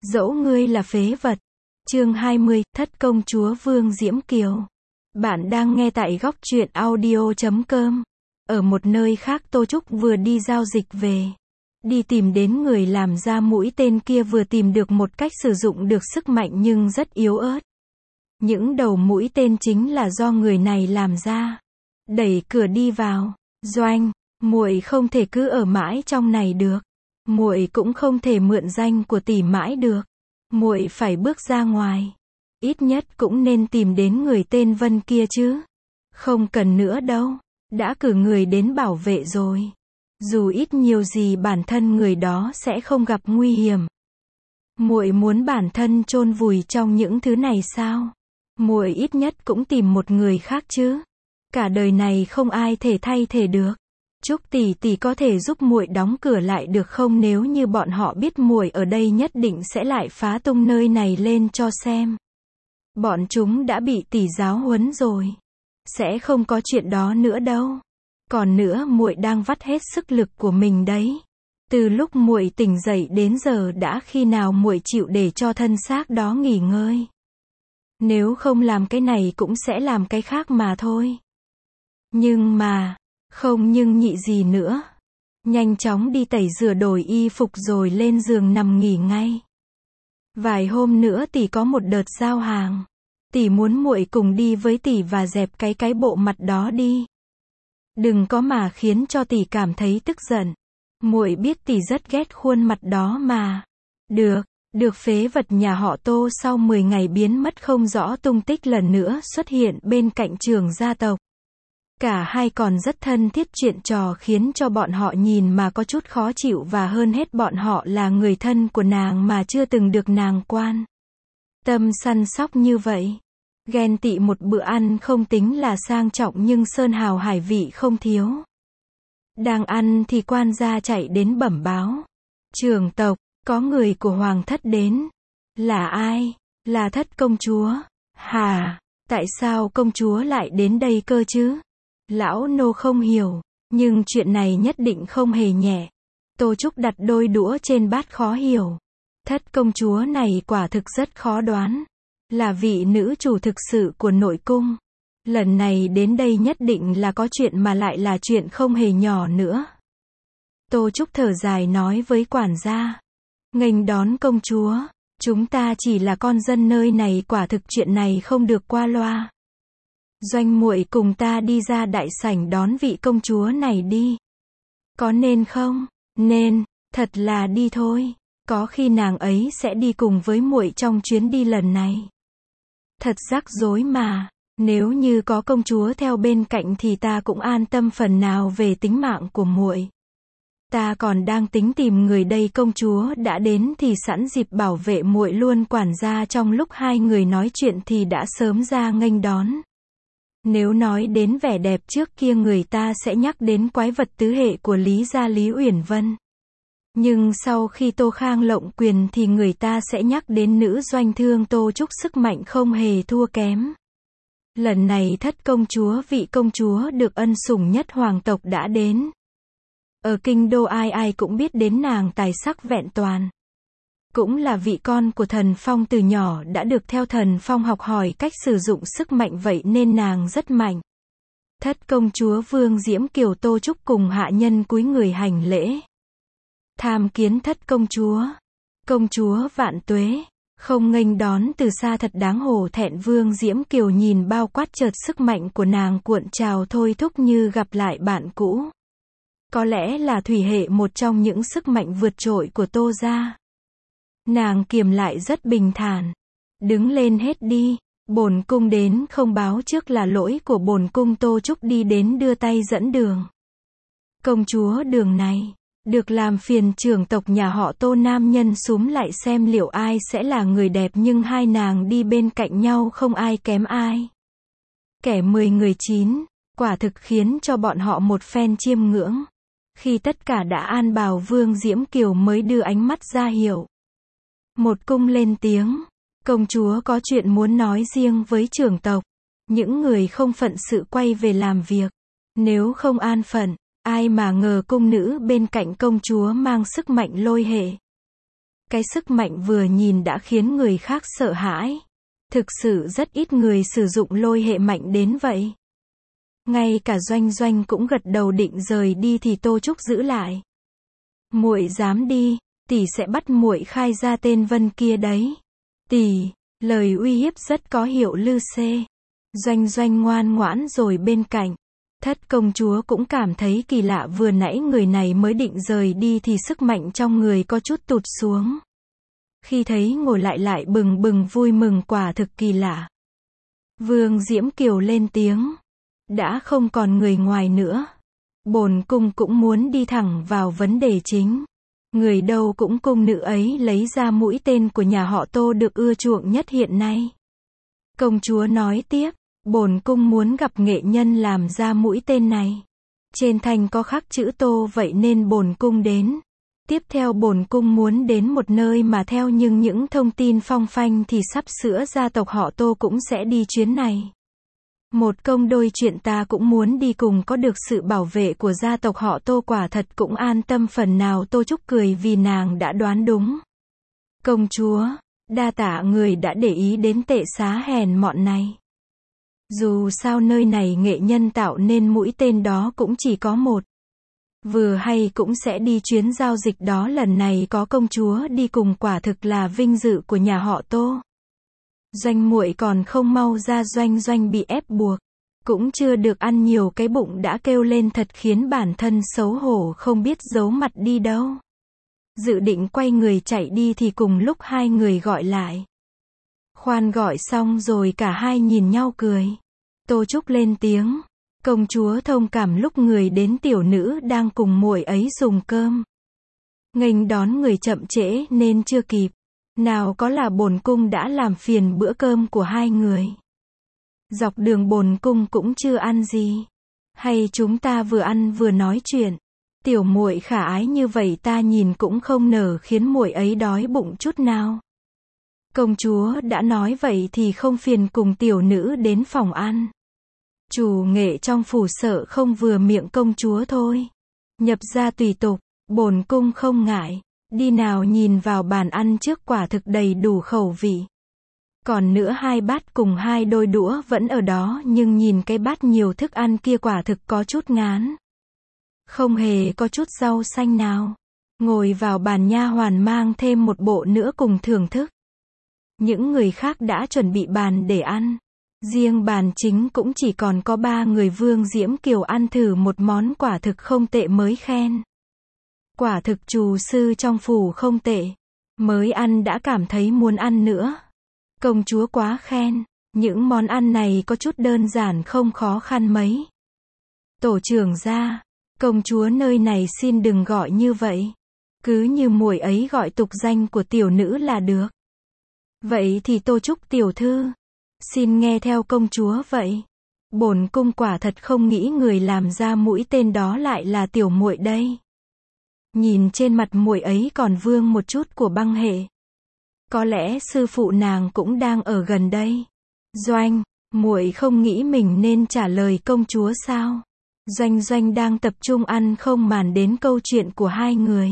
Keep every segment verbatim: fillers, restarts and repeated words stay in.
Dẫu ngươi là phế vật. Chương hai mươi, Thất công chúa Vương Diễm Kiều. Bạn đang nghe tại góc truyện audio chấm com. Ở một nơi khác Tô Trúc vừa đi giao dịch về. Đi tìm đến người làm ra mũi tên kia vừa tìm được một cách sử dụng được sức mạnh nhưng rất yếu ớt. Những đầu mũi tên chính là do người này làm ra. Đẩy cửa đi vào. Doanh, muội không thể cứ ở mãi trong này được. Muội cũng không thể mượn danh của tỷ mãi được. Muội phải bước ra ngoài. Ít nhất cũng nên tìm đến người tên Vân kia chứ. Không cần nữa đâu. Đã cử người đến bảo vệ rồi. Dù ít nhiều gì bản thân người đó sẽ không gặp nguy hiểm. Muội muốn bản thân chôn vùi trong những thứ này sao? Muội ít nhất cũng tìm một người khác chứ. Cả đời này không ai thể thay thế được. Trúc tỷ tỷ có thể giúp muội đóng cửa lại được không? Nếu như bọn họ biết muội ở đây nhất định sẽ lại phá tung nơi này lên cho xem. Bọn chúng đã bị tỷ giáo huấn rồi. Sẽ không có chuyện đó nữa đâu. Còn nữa muội đang vắt hết sức lực của mình đấy. Từ lúc muội tỉnh dậy đến giờ đã khi nào muội chịu để cho thân xác đó nghỉ ngơi. Nếu không làm cái này cũng sẽ làm cái khác mà thôi. Nhưng mà, không nhưng nhị gì nữa. Nhanh chóng đi tẩy rửa đổi y phục rồi lên giường nằm nghỉ ngay. Vài hôm nữa tỷ có một đợt giao hàng. Tỷ muốn muội cùng đi với tỷ và dẹp cái cái bộ mặt đó đi. Đừng có mà khiến cho tỷ cảm thấy tức giận. Muội biết tỷ rất ghét khuôn mặt đó mà. Được, được phế vật nhà họ Tô sau mười ngày biến mất không rõ tung tích lần nữa xuất hiện bên cạnh trưởng gia tộc. Cả hai còn rất thân thiết, chuyện trò khiến cho bọn họ nhìn mà có chút khó chịu, và hơn hết bọn họ là người thân của nàng mà chưa từng được nàng quan tâm săn sóc như vậy. Ghen tị một bữa ăn không tính là sang trọng nhưng sơn hào hải vị không thiếu. Đang ăn thì quan gia chạy đến bẩm báo. Trưởng tộc, có người của hoàng thất đến. Là ai? Là Thất công chúa. Hả? Tại sao công chúa lại đến đây cơ chứ? Lão nô không hiểu, nhưng chuyện này nhất định không hề nhẹ. Tô Trúc đặt đôi đũa trên bát khó hiểu. Thất công chúa này quả thực rất khó đoán. Là vị nữ chủ thực sự của nội cung. Lần này đến đây nhất định là có chuyện, mà lại là chuyện không hề nhỏ nữa. Tô Trúc thở dài nói với quản gia. Nghênh đón công chúa. Chúng ta chỉ là con dân nơi này, quả thực chuyện này không được qua loa. Doanh muội cùng ta đi ra đại sảnh đón vị công chúa này đi. Có nên không? Nên, thật là đi thôi. Có khi nàng ấy sẽ đi cùng với muội trong chuyến đi lần này. Thật rắc rối mà. Nếu như có công chúa theo bên cạnh thì ta cũng an tâm phần nào về tính mạng của muội. Ta còn đang tính tìm người đây, công chúa đã đến thì sẵn dịp bảo vệ muội luôn. Quản gia trong lúc hai người nói chuyện thì đã sớm ra nghênh đón. Nếu nói đến vẻ đẹp trước kia người ta sẽ nhắc đến quái vật tứ hệ của Lý gia Lý Uyển Vân. Nhưng sau khi Tô Khang lộng quyền thì người ta sẽ nhắc đến nữ doanh thương Tô Trúc, sức mạnh không hề thua kém. Lần này Thất công chúa, vị công chúa được ân sủng nhất hoàng tộc đã đến. Ở kinh đô ai ai cũng biết đến nàng tài sắc vẹn toàn. Cũng là vị con của Thần Phong, từ nhỏ đã được theo Thần Phong học hỏi cách sử dụng sức mạnh, vậy nên nàng rất mạnh. Thất công chúa Vương Diễm Kiều. Tô Trúc cùng hạ nhân cúi người hành lễ. Tham kiến Thất công chúa. Công chúa vạn tuế. Không nghênh đón từ xa thật đáng hổ thẹn. Vương Diễm Kiều nhìn bao quát, chợt sức mạnh của nàng cuộn trào thôi thúc như gặp lại bạn cũ. Có lẽ là thủy hệ, một trong những sức mạnh vượt trội của Tô gia. Nàng kiềm lại rất bình thản. Đứng lên hết đi. Bổn cung đến không báo trước là lỗi của bổn cung. Tô Trúc đi đến đưa tay dẫn đường. Công chúa, đường này được làm phiền trưởng tộc nhà họ Tô nam nhân súm lại xem liệu ai sẽ là người đẹp, nhưng hai nàng đi bên cạnh nhau không ai kém ai. Kẻ mười người chín, quả thực khiến cho bọn họ một phen chiêm ngưỡng. Khi tất cả đã an bào, Vương Diễm Kiều mới đưa ánh mắt ra hiệu. Một cung lên tiếng. Công chúa có chuyện muốn nói riêng với trưởng tộc. Những người không phận sự quay về làm việc. Nếu không an phận, ai mà ngờ cung nữ bên cạnh công chúa mang sức mạnh lôi hệ. Cái sức mạnh vừa nhìn đã khiến người khác sợ hãi. Thực sự rất ít người sử dụng lôi hệ mạnh đến vậy. Ngay cả Doanh Doanh cũng gật đầu định rời đi thì Tô Trúc giữ lại. Muội dám đi, tỷ sẽ bắt muội khai ra tên Vân kia đấy. Tỷ, lời uy hiếp rất có hiệu lư xê. Doanh Doanh ngoan ngoãn rồi bên cạnh. Thất công chúa cũng cảm thấy kỳ lạ, vừa nãy người này mới định rời đi thì sức mạnh trong người có chút tụt xuống. Khi thấy ngồi lại lại bừng bừng vui mừng, quả thực kỳ lạ. Vương Diễm Kiều lên tiếng. Đã không còn người ngoài nữa. Bổn cung cũng muốn đi thẳng vào vấn đề chính. Người đâu cũng cung nữ ấy lấy ra mũi tên của nhà họ Tô được ưa chuộng nhất hiện nay. Công chúa nói tiếp, bổn cung muốn gặp nghệ nhân làm ra mũi tên này. Trên thanh có khắc chữ Tô, vậy nên bổn cung đến. Tiếp theo bổn cung muốn đến một nơi mà theo nhưng những thông tin phong phanh thì sắp sửa gia tộc họ Tô cũng sẽ đi chuyến này. Một công đôi chuyện ta cũng muốn đi cùng, có được sự bảo vệ của gia tộc họ Tô quả thật cũng an tâm phần nào. Tô Trúc cười vì nàng đã đoán đúng. Công chúa, đa tạ người đã để ý đến tệ xá hèn mọn này. Dù sao nơi này nghệ nhân tạo nên mũi tên đó cũng chỉ có một. Vừa hay cũng sẽ đi chuyến giao dịch đó, lần này có công chúa đi cùng quả thực là vinh dự của nhà họ Tô. Doanh muội còn không mau ra. Doanh Doanh bị ép buộc, cũng chưa được ăn nhiều cái bụng đã kêu lên thật khiến bản thân xấu hổ không biết giấu mặt đi đâu. Dự định quay người chạy đi thì cùng lúc hai người gọi lại. Khoan, gọi xong rồi cả hai nhìn nhau cười. Tô Trúc lên tiếng. Công chúa thông cảm lúc người đến tiểu nữ đang cùng muội ấy dùng cơm. Nghênh đón người chậm trễ nên chưa kịp. Nào có là bổn cung đã làm phiền bữa cơm của hai người. Dọc đường bổn cung cũng chưa ăn gì. Hay chúng ta vừa ăn vừa nói chuyện. Tiểu muội khả ái như vậy ta nhìn cũng không nở khiến muội ấy đói bụng chút nào. Công chúa đã nói vậy thì không phiền cùng tiểu nữ đến phòng ăn. Chủ nghệ trong phủ sợ không vừa miệng công chúa thôi. Nhập gia tùy tục, bổn cung không ngại. Đi nào, nhìn vào bàn ăn trước, quả thực đầy đủ khẩu vị. Còn nữa hai bát cùng hai đôi đũa vẫn ở đó, nhưng nhìn cái bát nhiều thức ăn kia quả thực có chút ngán. Không hề có chút rau xanh nào. Ngồi vào bàn, nha hoàn mang thêm một bộ nữa cùng thưởng thức. Những người khác đã chuẩn bị bàn để ăn. Riêng bàn chính cũng chỉ còn có ba người. Vương Diễm Kiều ăn thử một món quả thực không tệ mới khen. Quả thực trù sư trong phủ không tệ. Mới ăn đã cảm thấy muốn ăn nữa. Công chúa quá khen. Những món ăn này có chút đơn giản không khó khăn mấy. Tổ trưởng gia, công chúa nơi này xin đừng gọi như vậy. Cứ như muội ấy gọi tục danh của tiểu nữ là được. Vậy thì Tô Trúc tiểu thư, xin nghe theo công chúa vậy. Bổn cung quả thật không nghĩ người làm ra mũi tên đó lại là tiểu muội đây. Nhìn trên mặt muội ấy còn vương một chút của băng hệ. Có lẽ sư phụ nàng cũng đang ở gần đây. Doanh, muội không nghĩ mình nên trả lời công chúa sao? Doanh Doanh đang tập trung ăn không màng đến câu chuyện của hai người.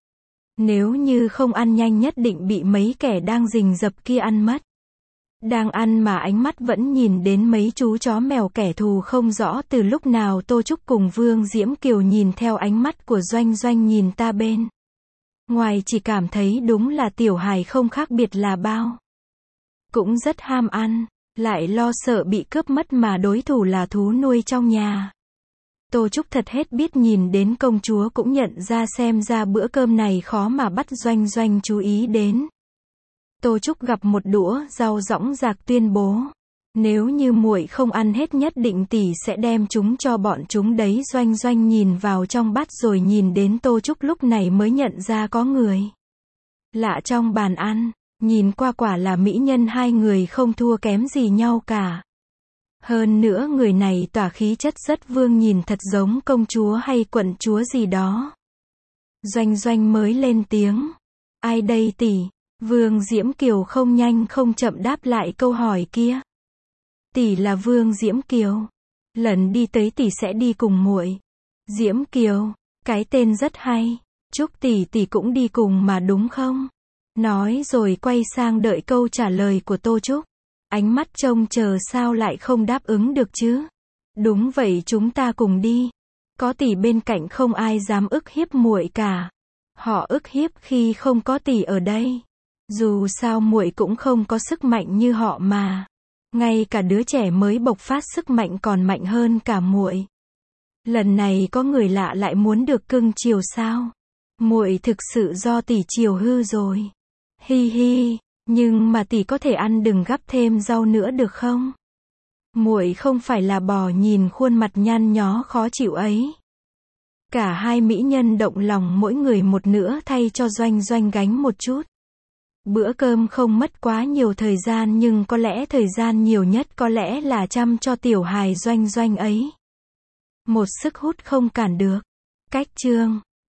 Nếu như không ăn nhanh nhất định bị mấy kẻ đang rình rập kia ăn mất. Đang ăn mà ánh mắt vẫn nhìn đến mấy chú chó mèo kẻ thù không rõ từ lúc nào. Tô Trúc cùng Vương Diễm Kiều nhìn theo ánh mắt của Doanh Doanh nhìn ta bên ngoài, chỉ cảm thấy đúng là tiểu hài không khác biệt là bao. Cũng rất ham ăn, lại lo sợ bị cướp mất mà đối thủ là thú nuôi trong nhà. Tô Trúc thật hết biết, nhìn đến công chúa cũng nhận ra xem ra bữa cơm này khó mà bắt Doanh Doanh chú ý đến. Tô Trúc gặp một đũa rau dõng dạc tuyên bố. Nếu như muội không ăn hết nhất định tỷ sẽ đem chúng cho bọn chúng đấy. Doanh Doanh nhìn vào trong bát rồi nhìn đến Tô Trúc lúc này mới nhận ra có người lạ trong bàn ăn. Nhìn qua quả là mỹ nhân, hai người không thua kém gì nhau cả. Hơn nữa người này tỏa khí chất rất vương, nhìn thật giống công chúa hay quận chúa gì đó. Doanh Doanh mới lên tiếng. Ai đây tỷ? Vương Diễm Kiều không nhanh không chậm đáp lại câu hỏi kia. Tỷ là Vương Diễm Kiều. Lần đi tới tỷ sẽ đi cùng muội. Diễm Kiều, cái tên rất hay. Chúc tỷ tỷ cũng đi cùng mà đúng không? Nói rồi quay sang đợi câu trả lời của Tô Trúc. Ánh mắt trông chờ sao lại không đáp ứng được chứ? Đúng vậy, chúng ta cùng đi. Có tỷ bên cạnh không ai dám ức hiếp muội cả. Họ ức hiếp khi không có tỷ ở đây. Dù sao muội cũng không có sức mạnh như họ mà. Ngay cả đứa trẻ mới bộc phát sức mạnh còn mạnh hơn cả muội. Lần này có người lạ lại muốn được cưng chiều sao? Muội thực sự do tỷ chiều hư rồi. Hi hi, nhưng mà tỷ có thể ăn đừng gắp thêm rau nữa được không? Muội không phải là bò, nhìn khuôn mặt nhăn nhó khó chịu ấy. Cả hai mỹ nhân động lòng mỗi người một nửa thay cho Doanh Doanh gánh một chút. Bữa cơm không mất quá nhiều thời gian, nhưng có lẽ thời gian nhiều nhất có lẽ là chăm cho tiểu hài Doanh Doanh ấy. Một sức hút không cản được. Cách chương